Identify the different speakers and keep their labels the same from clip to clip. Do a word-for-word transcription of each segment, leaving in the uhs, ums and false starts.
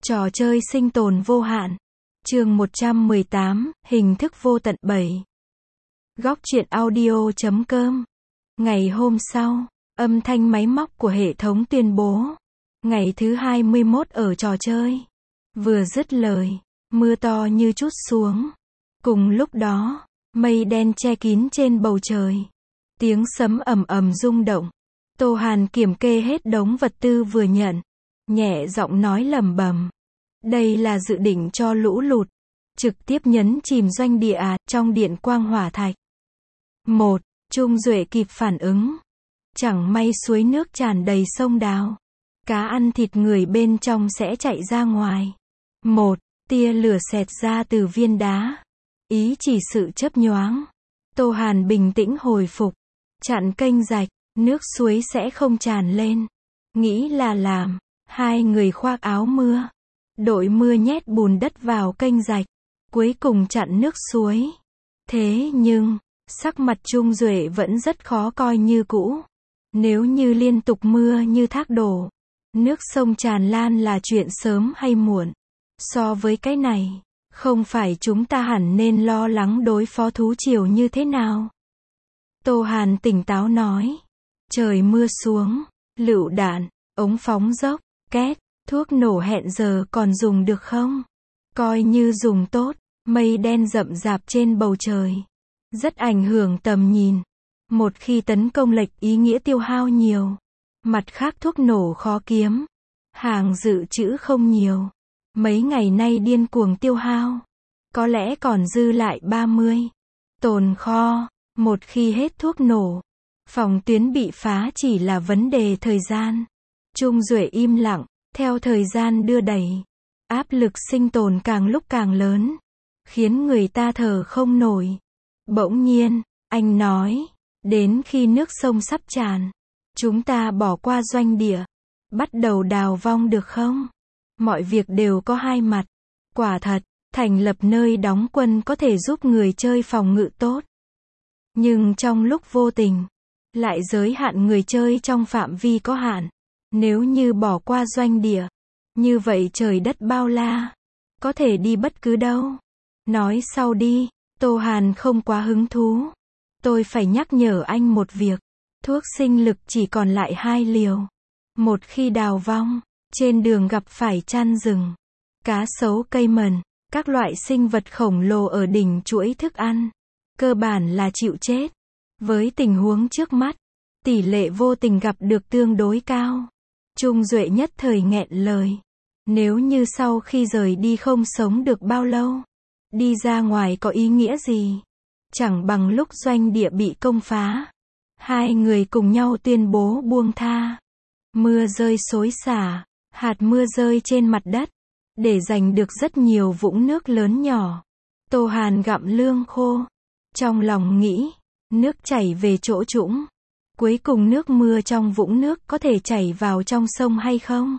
Speaker 1: Trò chơi sinh tồn vô hạn. Chương một trăm mười tám, hình thức vô tận bảy. Góc truyện audio chấm com. Ngày hôm sau, âm thanh máy móc của hệ thống tuyên bố. Ngày thứ hai mươi mốt ở trò chơi. Vừa dứt lời, mưa to như trút xuống. Cùng lúc đó, mây đen che kín trên bầu trời. Tiếng sấm ầm ầm rung động. Tô Hàn kiểm kê hết đống vật tư vừa nhận. Nhẹ giọng nói lẩm bẩm. Đây là dự định cho lũ lụt. Trực tiếp nhấn chìm doanh địa à, trong điện quang hỏa thạch. Một. Trung Duệ kịp phản ứng. Chẳng may suối nước tràn đầy sông đào. Cá ăn thịt người bên trong sẽ chạy ra ngoài. Một. Tia lửa xẹt ra từ viên đá. Ý chỉ sự chớp nhoáng. Tô Hàn bình tĩnh hồi phục. Chặn kênh rạch, nước suối sẽ không tràn lên. Nghĩ là làm. Hai người khoác áo mưa. Đội mưa nhét bùn đất vào kênh rạch. Cuối cùng chặn nước suối. Thế nhưng, sắc mặt Trung Duệ vẫn rất khó coi như cũ. Nếu như liên tục mưa như thác đổ, nước sông tràn lan là chuyện sớm hay muộn. So với cái này, không phải chúng ta hẳn nên lo lắng đối phó thú triều như thế nào? Tô Hàn tỉnh táo nói. Trời mưa xuống, lựu đạn, ống phóng dốc, két, thuốc nổ hẹn giờ còn dùng được không? Coi như dùng tốt, mây đen rậm rạp trên bầu trời. Rất ảnh hưởng tầm nhìn. Một khi tấn công lệch ý nghĩa tiêu hao nhiều. Mặt khác thuốc nổ khó kiếm. Hàng dự trữ không nhiều. Mấy ngày nay điên cuồng tiêu hao. Có lẽ còn dư lại ba mươi. Tồn kho. Một khi hết thuốc nổ, phòng tuyến bị phá chỉ là vấn đề thời gian. Trung Duệ im lặng. Theo thời gian đưa đẩy, áp lực sinh tồn càng lúc càng lớn, khiến người ta thở không nổi. Bỗng nhiên, anh nói, đến khi nước sông sắp tràn, chúng ta bỏ qua doanh địa, bắt đầu đào vong được không? Mọi việc đều có hai mặt. Quả thật, thành lập nơi đóng quân có thể giúp người chơi phòng ngự tốt. Nhưng trong lúc vô tình, lại giới hạn người chơi trong phạm vi có hạn. Nếu như bỏ qua doanh địa, như vậy trời đất bao la, có thể đi bất cứ đâu. Nói sau đi, Tô Hàn không quá hứng thú. Tôi phải nhắc nhở anh một việc, thuốc sinh lực chỉ còn lại hai liều. Một khi đào vong, trên đường gặp phải chăn rừng, cá sấu cây mần, các loại sinh vật khổng lồ ở đỉnh chuỗi thức ăn, cơ bản là chịu chết. Với tình huống trước mắt, tỷ lệ vô tình gặp được tương đối cao. Trung Duệ nhất thời nghẹn lời. Nếu như sau khi rời đi không sống được bao lâu, đi ra ngoài có ý nghĩa gì? Chẳng bằng lúc doanh địa bị công phá. Hai người cùng nhau tuyên bố buông tha. Mưa rơi xối xả, hạt mưa rơi trên mặt đất, để giành được rất nhiều vũng nước lớn nhỏ. Tô Hàn gặm lương khô. Trong lòng nghĩ, nước chảy về chỗ trũng. Cuối cùng nước mưa trong vũng nước có thể chảy vào trong sông hay không?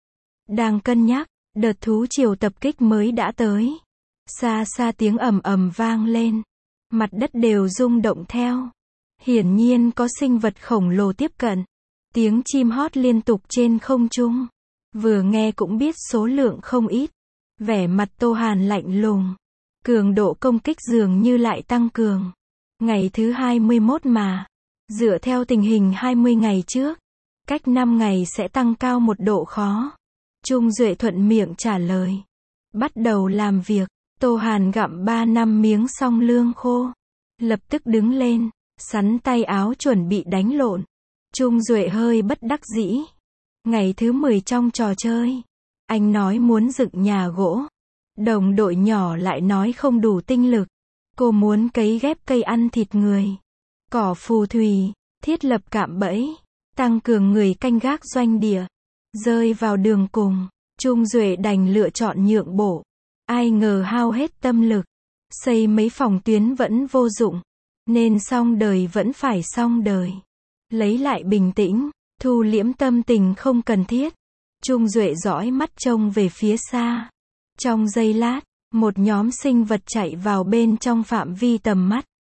Speaker 1: Đang cân nhắc, đợt thú triều tập kích mới đã tới. Xa xa tiếng ầm ầm vang lên. Mặt đất đều rung động theo. Hiển nhiên có sinh vật khổng lồ tiếp cận. Tiếng chim hót liên tục trên không trung. Vừa nghe cũng biết số lượng không ít. Vẻ mặt Tô Hàn lạnh lùng. Cường độ công kích dường như lại tăng cường. Ngày thứ hai mươi mốt mà. Dựa theo tình hình hai mươi ngày trước, cách năm ngày sẽ tăng cao một độ khó. Trung Duệ thuận miệng trả lời. Bắt đầu làm việc, Tô Hàn gặm ba năm miếng xong lương khô. Lập tức đứng lên, sắn tay áo chuẩn bị đánh lộn. Trung Duệ hơi bất đắc dĩ. Ngày thứ mười trong trò chơi, anh nói muốn dựng nhà gỗ. Đồng đội nhỏ lại nói không đủ tinh lực. Cô muốn cấy ghép cây ăn thịt người. Cỏ phù thủy, thiết lập cạm bẫy, tăng cường người canh gác doanh địa. Rơi vào đường cùng, Trung Duệ đành lựa chọn nhượng bộ. Ai ngờ hao hết tâm lực, xây mấy phòng tuyến vẫn vô dụng, nên xong đời vẫn phải xong đời. Lấy lại bình tĩnh, thu liễm tâm tình không cần thiết. Trung Duệ dõi mắt trông về phía xa. Trong giây lát, một nhóm sinh vật chạy vào bên trong phạm vi tầm mắt.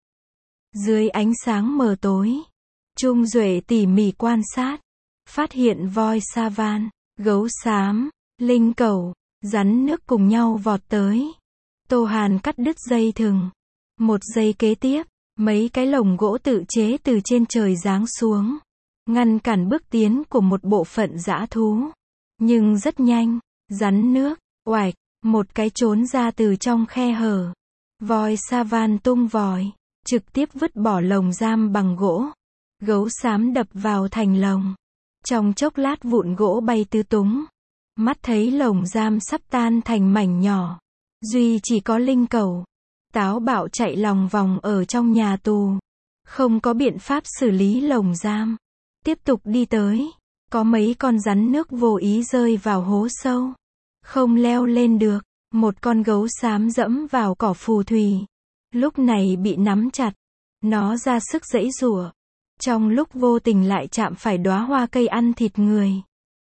Speaker 1: Dưới ánh sáng mờ tối, Trung Duệ tỉ mỉ quan sát, phát hiện voi sa van, gấu xám, linh cẩu, Rắn nước cùng nhau vọt tới. Tô Hàn cắt đứt dây thừng. Một giây kế tiếp, mấy cái lồng gỗ tự chế từ trên trời giáng xuống, ngăn cản bước tiến của một bộ phận dã thú. Nhưng rất nhanh, rắn nước, oạch, một cái trốn ra từ trong khe hở. Voi Savan tung vòi, trực tiếp vứt bỏ lồng giam bằng gỗ. Gấu xám đập vào thành lồng. Trong chốc lát vụn gỗ bay tứ tung. Mắt thấy lồng giam sắp tan thành mảnh nhỏ. Duy chỉ có linh cẩu, táo bạo chạy lòng vòng ở trong nhà tù. Không có biện pháp xử lý lồng giam. Tiếp tục đi tới. Có mấy con rắn nước vô ý rơi vào hố sâu. Không leo lên được. Một con gấu xám dẫm vào cỏ phù thủy. Lúc này bị nắm chặt. Nó ra sức giãy giụa. Trong lúc vô tình lại chạm phải đóa hoa cây ăn thịt người.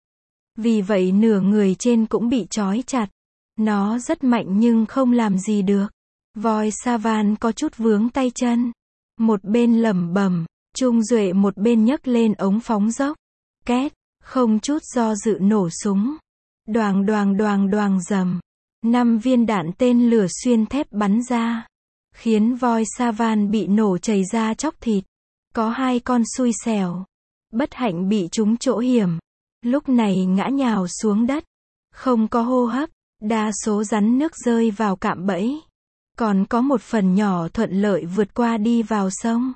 Speaker 1: Vì vậy nửa người trên cũng bị trói chặt. Nó rất mạnh nhưng không làm gì được. Voi Savan có chút vướng tay chân. Một bên lẩm bẩm, Trung Duệ một bên nhấc lên ống phóng dốc. Két, không chút do dự nổ súng. Đoàng đoàng đoàng đoàng rầm. Năm viên đạn tên lửa xuyên thép bắn ra. Khiến voi Savan bị nổ chảy ra chóc thịt. Có hai con xui xẻo. Bất hạnh bị trúng chỗ hiểm. Lúc này ngã nhào xuống đất. Không có hô hấp. Đa số rắn nước rơi vào cạm bẫy. Còn có một phần nhỏ thuận lợi vượt qua đi vào sông.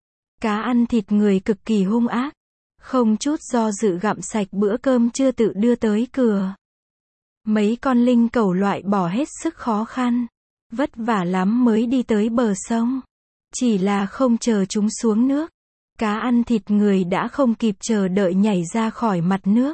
Speaker 1: Cá ăn thịt người cực kỳ hung ác. Không chút do dự gặm sạch bữa cơm chưa tự đưa tới cửa. Mấy con linh cẩu loại bỏ hết sức khó khăn. Vất vả lắm mới đi tới bờ sông. Chỉ là không chờ chúng xuống nước. Cá ăn thịt người đã không kịp chờ đợi nhảy ra khỏi mặt nước.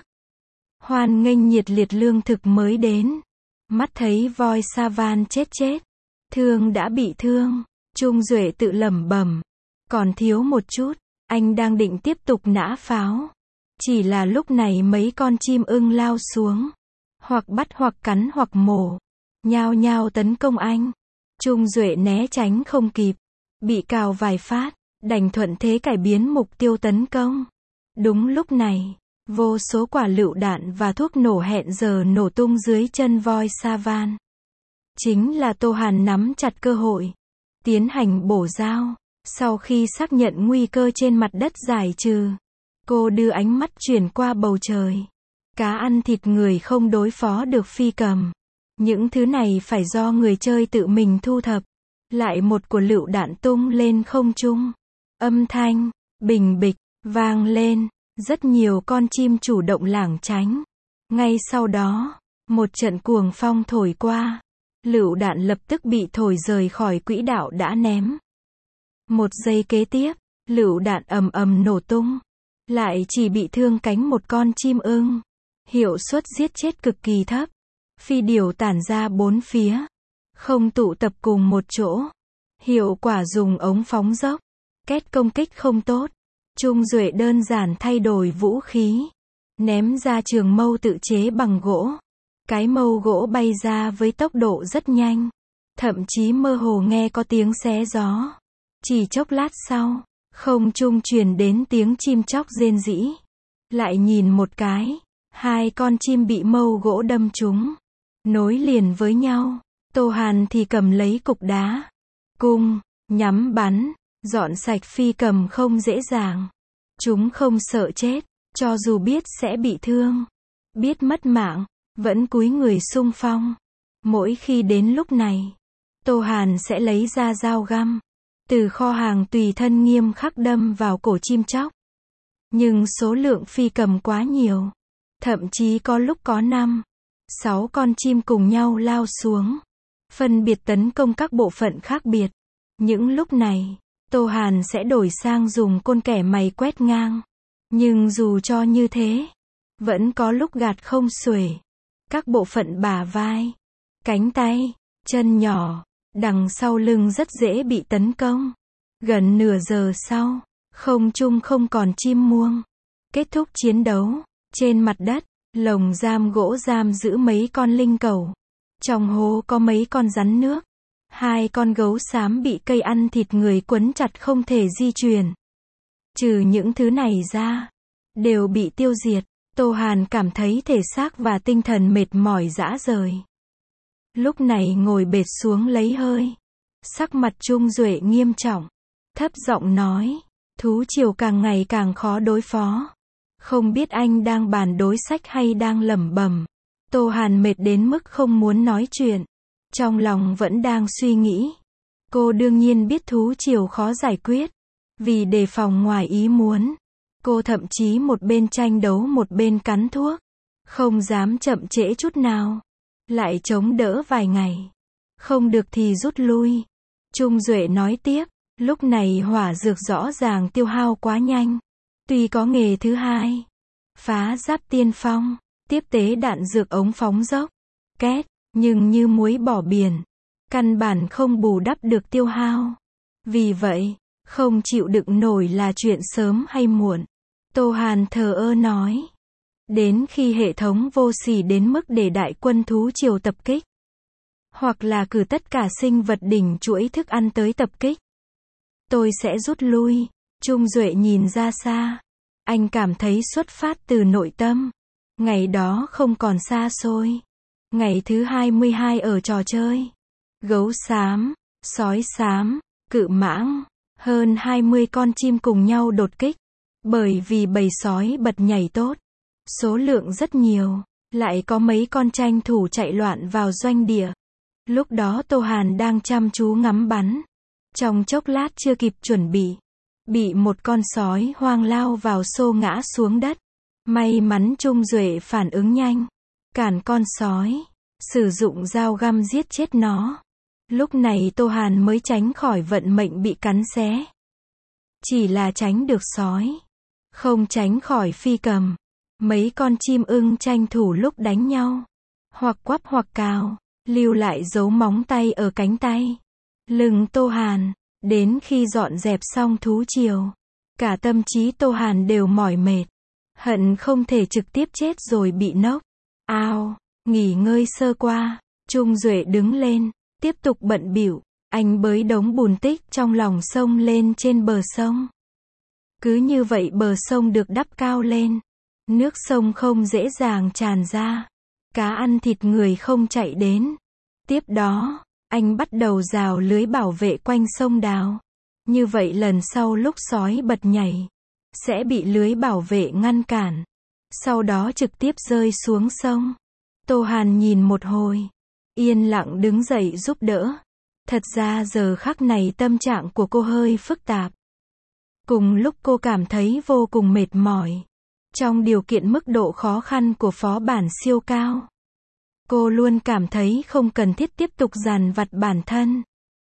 Speaker 1: Hoan nghênh nhiệt liệt lương thực mới đến. Mắt thấy voi Savan chết chết. Thương đã bị thương. Trung Duệ tự lẩm bẩm. Còn thiếu một chút. Anh đang định tiếp tục nã pháo. Chỉ là lúc này mấy con chim ưng lao xuống. Hoặc bắt hoặc cắn hoặc mổ. Nhao nhao tấn công anh. Trung Duệ né tránh không kịp. Bị cào vài phát. Đành thuận thế cải biến mục tiêu tấn công. Đúng lúc này, vô số quả lựu đạn và thuốc nổ hẹn giờ nổ tung dưới chân voi Savan. Chính là Tô Hàn nắm chặt cơ hội. Tiến hành bổ dao. Sau khi xác nhận nguy cơ trên mặt đất giải trừ. Cô đưa ánh mắt chuyển qua bầu trời. Cá ăn thịt người không đối phó được phi cầm. Những thứ này phải do người chơi tự mình thu thập. Lại một của lựu đạn tung lên không trung. Âm thanh, bình bịch, vang lên. Rất nhiều con chim chủ động lảng tránh. Ngay sau đó, một trận cuồng phong thổi qua. Lựu đạn lập tức bị thổi rời khỏi quỹ đạo đã ném. Một giây kế tiếp, lựu đạn ầm ầm nổ tung. Lại chỉ bị thương cánh một con chim ưng. Hiệu suất giết chết cực kỳ thấp. Phi điểu tản ra bốn phía. Không tụ tập cùng một chỗ. Hiệu quả dùng ống phóng dốc. Két công kích không tốt. Trung Duệ đơn giản thay đổi vũ khí. Ném ra trường mâu tự chế bằng gỗ. Cái mâu gỗ bay ra với tốc độ rất nhanh. Thậm chí mơ hồ nghe có tiếng xé gió. Chỉ chốc lát sau, không trung truyền đến tiếng chim chóc rên rỉ. Lại nhìn một cái, hai con chim bị mâu gỗ đâm trúng. Nối liền với nhau. Tô Hàn thì cầm lấy cục đá. Cung, nhắm bắn. Dọn sạch phi cầm không dễ dàng. Chúng không sợ chết. Cho dù biết sẽ bị thương. Biết mất mạng. Vẫn cúi người xung phong. Mỗi khi đến lúc này, Tô Hàn sẽ lấy ra dao găm. Từ kho hàng tùy thân nghiêm khắc đâm vào cổ chim chóc. Nhưng số lượng phi cầm quá nhiều. Thậm chí có lúc có năm, sáu con chim cùng nhau lao xuống. Phân biệt tấn công các bộ phận khác biệt. Những lúc này, Tô Hàn sẽ đổi sang dùng côn kẻ mày quét ngang. Nhưng dù cho như thế, vẫn có lúc gạt không xuể. Các bộ phận bả vai, cánh tay, chân nhỏ, đằng sau lưng rất dễ bị tấn công. Gần nửa giờ sau, không trung không còn chim muông. Kết thúc chiến đấu, trên mặt đất, lồng giam gỗ giam giữ mấy con linh cẩu. Trong hố có mấy con rắn nước. Hai con gấu xám bị cây ăn thịt người quấn chặt không thể di chuyển. Trừ những thứ này ra, đều bị tiêu diệt. Tô Hàn cảm thấy thể xác và tinh thần mệt mỏi rã rời. Lúc này ngồi bệt xuống lấy hơi. Sắc mặt Trung Duệ nghiêm trọng. Thấp giọng nói. Thú triều càng ngày càng khó đối phó. Không biết anh đang bàn đối sách hay đang lẩm bẩm. Tô Hàn mệt đến mức không muốn nói chuyện. Trong lòng vẫn đang suy nghĩ. Cô đương nhiên biết thú triều khó giải quyết. Vì đề phòng ngoài ý muốn. Cô thậm chí một bên tranh đấu một bên cắn thuốc. Không dám chậm trễ chút nào. Lại chống đỡ vài ngày. Không được thì rút lui. Trung Duệ nói tiếp. Lúc này hỏa dược rõ ràng tiêu hao quá nhanh. Tuy có nghề thứ hai. Phá giáp tiên phong. Tiếp tế đạn dược ống phóng dốc. Két. Nhưng như muối bỏ biển. Căn bản không bù đắp được tiêu hao. Vì vậy, không chịu đựng nổi là chuyện sớm hay muộn. Tô Hàn thờ ơ nói. Đến khi hệ thống vô sỉ đến mức để đại quân thú triều tập kích. Hoặc là cử tất cả sinh vật đỉnh chuỗi thức ăn tới tập kích. Tôi sẽ rút lui. Trung Duệ nhìn ra xa. Anh cảm thấy xuất phát từ nội tâm. Ngày đó không còn xa xôi. Ngày thứ hai mươi hai ở trò chơi. Gấu xám, sói xám, cự mãng. Hơn hai mươi con chim cùng nhau đột kích. Bởi vì bầy sói bật nhảy tốt. Số lượng rất nhiều. Lại có mấy con tranh thủ chạy loạn vào doanh địa. Lúc đó Tô Hàn đang chăm chú ngắm bắn. Trong chốc lát chưa kịp chuẩn bị. Bị một con sói hoang lao vào xô ngã xuống đất. May mắn Trung Duệ phản ứng nhanh. Cản con sói. Sử dụng dao găm giết chết nó. Lúc này Tô Hàn mới tránh khỏi vận mệnh bị cắn xé. Chỉ là tránh được sói. Không tránh khỏi phi cầm. Mấy con chim ưng tranh thủ lúc đánh nhau. Hoặc quắp hoặc cào. Lưu lại dấu móng tay ở cánh tay. Lưng Tô Hàn. Đến khi dọn dẹp xong thú triều. Cả tâm trí Tô Hàn đều mỏi mệt. Hận không thể trực tiếp chết rồi bị nốc. Ao. Nghỉ ngơi sơ qua. Trung Duệ đứng lên. Tiếp tục bận bịu. Anh bới đống bùn tích trong lòng sông lên trên bờ sông. Cứ như vậy bờ sông được đắp cao lên. Nước sông không dễ dàng tràn ra. Cá ăn thịt người không chạy đến. Tiếp đó, anh bắt đầu rào lưới bảo vệ quanh sông đào. Như vậy lần sau lúc sói bật nhảy, sẽ bị lưới bảo vệ ngăn cản. Sau đó trực tiếp rơi xuống sông. Tô Hàn nhìn một hồi. Yên lặng đứng dậy giúp đỡ. Thật ra giờ khắc này tâm trạng của cô hơi phức tạp. Cùng lúc cô cảm thấy vô cùng mệt mỏi. Trong điều kiện mức độ khó khăn của phó bản siêu cao. Cô luôn cảm thấy không cần thiết tiếp tục dằn vặt bản thân.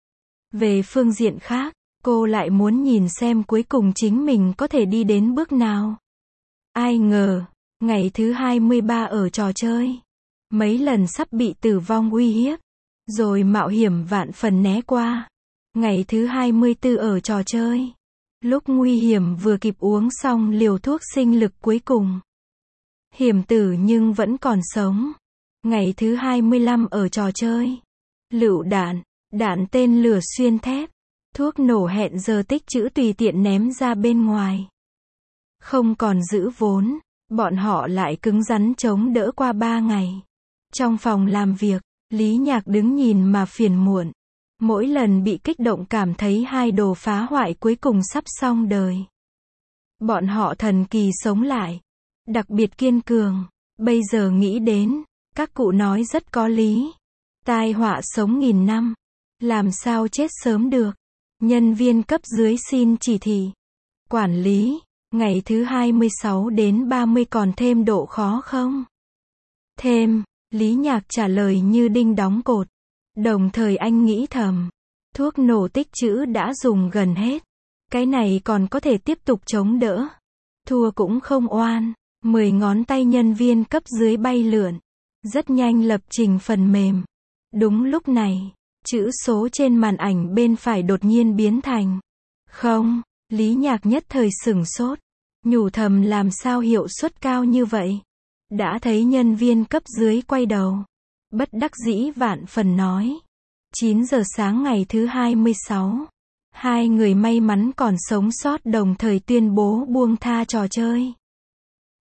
Speaker 1: Về phương diện khác, cô lại muốn nhìn xem cuối cùng chính mình có thể đi đến bước nào. Ai ngờ, ngày thứ hai mươi ba ở trò chơi. Mấy lần sắp bị tử vong uy hiếp. Rồi mạo hiểm vạn phần né qua. Ngày thứ hai mươi tư ở trò chơi. Lúc nguy hiểm vừa kịp uống xong liều thuốc sinh lực cuối cùng. Hiểm tử nhưng vẫn còn sống. Ngày thứ hai mươi lăm ở trò chơi. Lựu đạn, đạn tên lửa xuyên thép. Thuốc nổ hẹn giờ tích trữ tùy tiện ném ra bên ngoài. Không còn giữ vốn. Bọn họ lại cứng rắn chống đỡ qua ba ngày. Trong phòng làm việc, Lý Nhạc đứng nhìn mà phiền muộn. Mỗi lần bị kích động cảm thấy hai đồ phá hoại cuối cùng sắp xong đời. Bọn họ thần kỳ sống lại. Đặc biệt kiên cường. Bây giờ nghĩ đến, các cụ nói rất có lý. Tai họa sống nghìn năm. Làm sao chết sớm được. Nhân viên cấp dưới xin chỉ thị. Quản lý, ngày thứ hai mươi sáu đến ba mươi còn thêm độ khó không? Thêm, Lý Nhạc trả lời như đinh đóng cột. Đồng thời anh nghĩ thầm. Thuốc nổ tích trữ đã dùng gần hết. Cái này còn có thể tiếp tục chống đỡ. Thua cũng không oan. Mười ngón tay nhân viên cấp dưới bay lượn. Rất nhanh lập trình phần mềm. Đúng lúc này, chữ số trên màn ảnh bên phải đột nhiên biến thành không. Lý Nhạc nhất thời sửng sốt. Nhủ thầm làm sao hiệu suất cao như vậy. Đã thấy nhân viên cấp dưới quay đầu. Bất đắc dĩ vạn phần nói. chín giờ sáng ngày thứ hai mươi sáu. Hai người may mắn còn sống sót đồng thời tuyên bố buông tha trò chơi.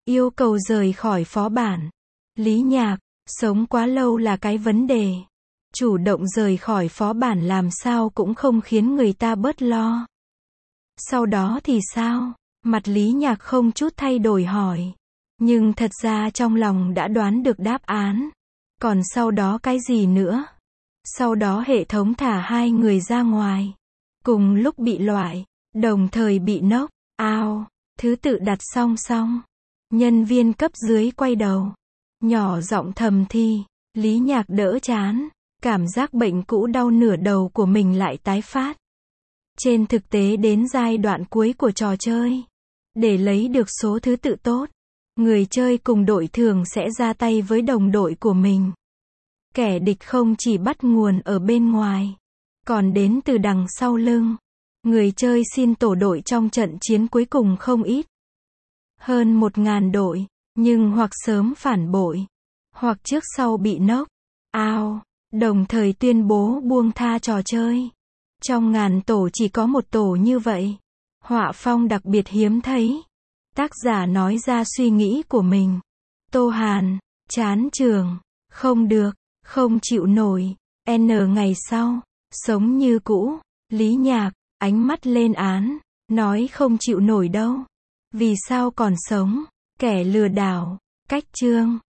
Speaker 1: Yêu cầu rời khỏi phó bản. Lý Nhạc, sống quá lâu là cái vấn đề. Chủ động rời khỏi phó bản làm sao cũng không khiến người ta bớt lo. Sau đó thì sao? Mặt Lý Nhạc không chút thay đổi hỏi. Nhưng thật ra trong lòng đã đoán được đáp án. Còn sau đó cái gì nữa? Sau đó hệ thống thả hai người ra ngoài. Cùng lúc bị loại, đồng thời bị knock out, thứ tự đặt song song. Nhân viên cấp dưới quay đầu, nhỏ giọng thầm thi. Lý Nhạc đỡ chán, cảm giác bệnh cũ đau nửa đầu của mình lại tái phát. Trên thực tế đến giai đoạn cuối của trò chơi, để lấy được số thứ tự tốt, người chơi cùng đội thường sẽ ra tay với đồng đội của mình. Kẻ địch không chỉ bắt nguồn ở bên ngoài, còn đến từ đằng sau lưng. Người chơi xin tổ đội trong trận chiến cuối cùng không ít. Hơn một ngàn đội, nhưng hoặc sớm phản bội, hoặc trước sau bị knock out, đồng thời tuyên bố buông tha trò chơi. Trong ngàn tổ chỉ có một tổ như vậy. Họa phong đặc biệt hiếm thấy. Tác giả nói ra suy nghĩ của mình. Tô Hàn, chán trường, không được, không chịu nổi. N ngày sau, sống như cũ. Lý Nhạc, ánh mắt lên án, nói không chịu nổi đâu. Vì sao còn sống? Kẻ lừa đảo. Cách chương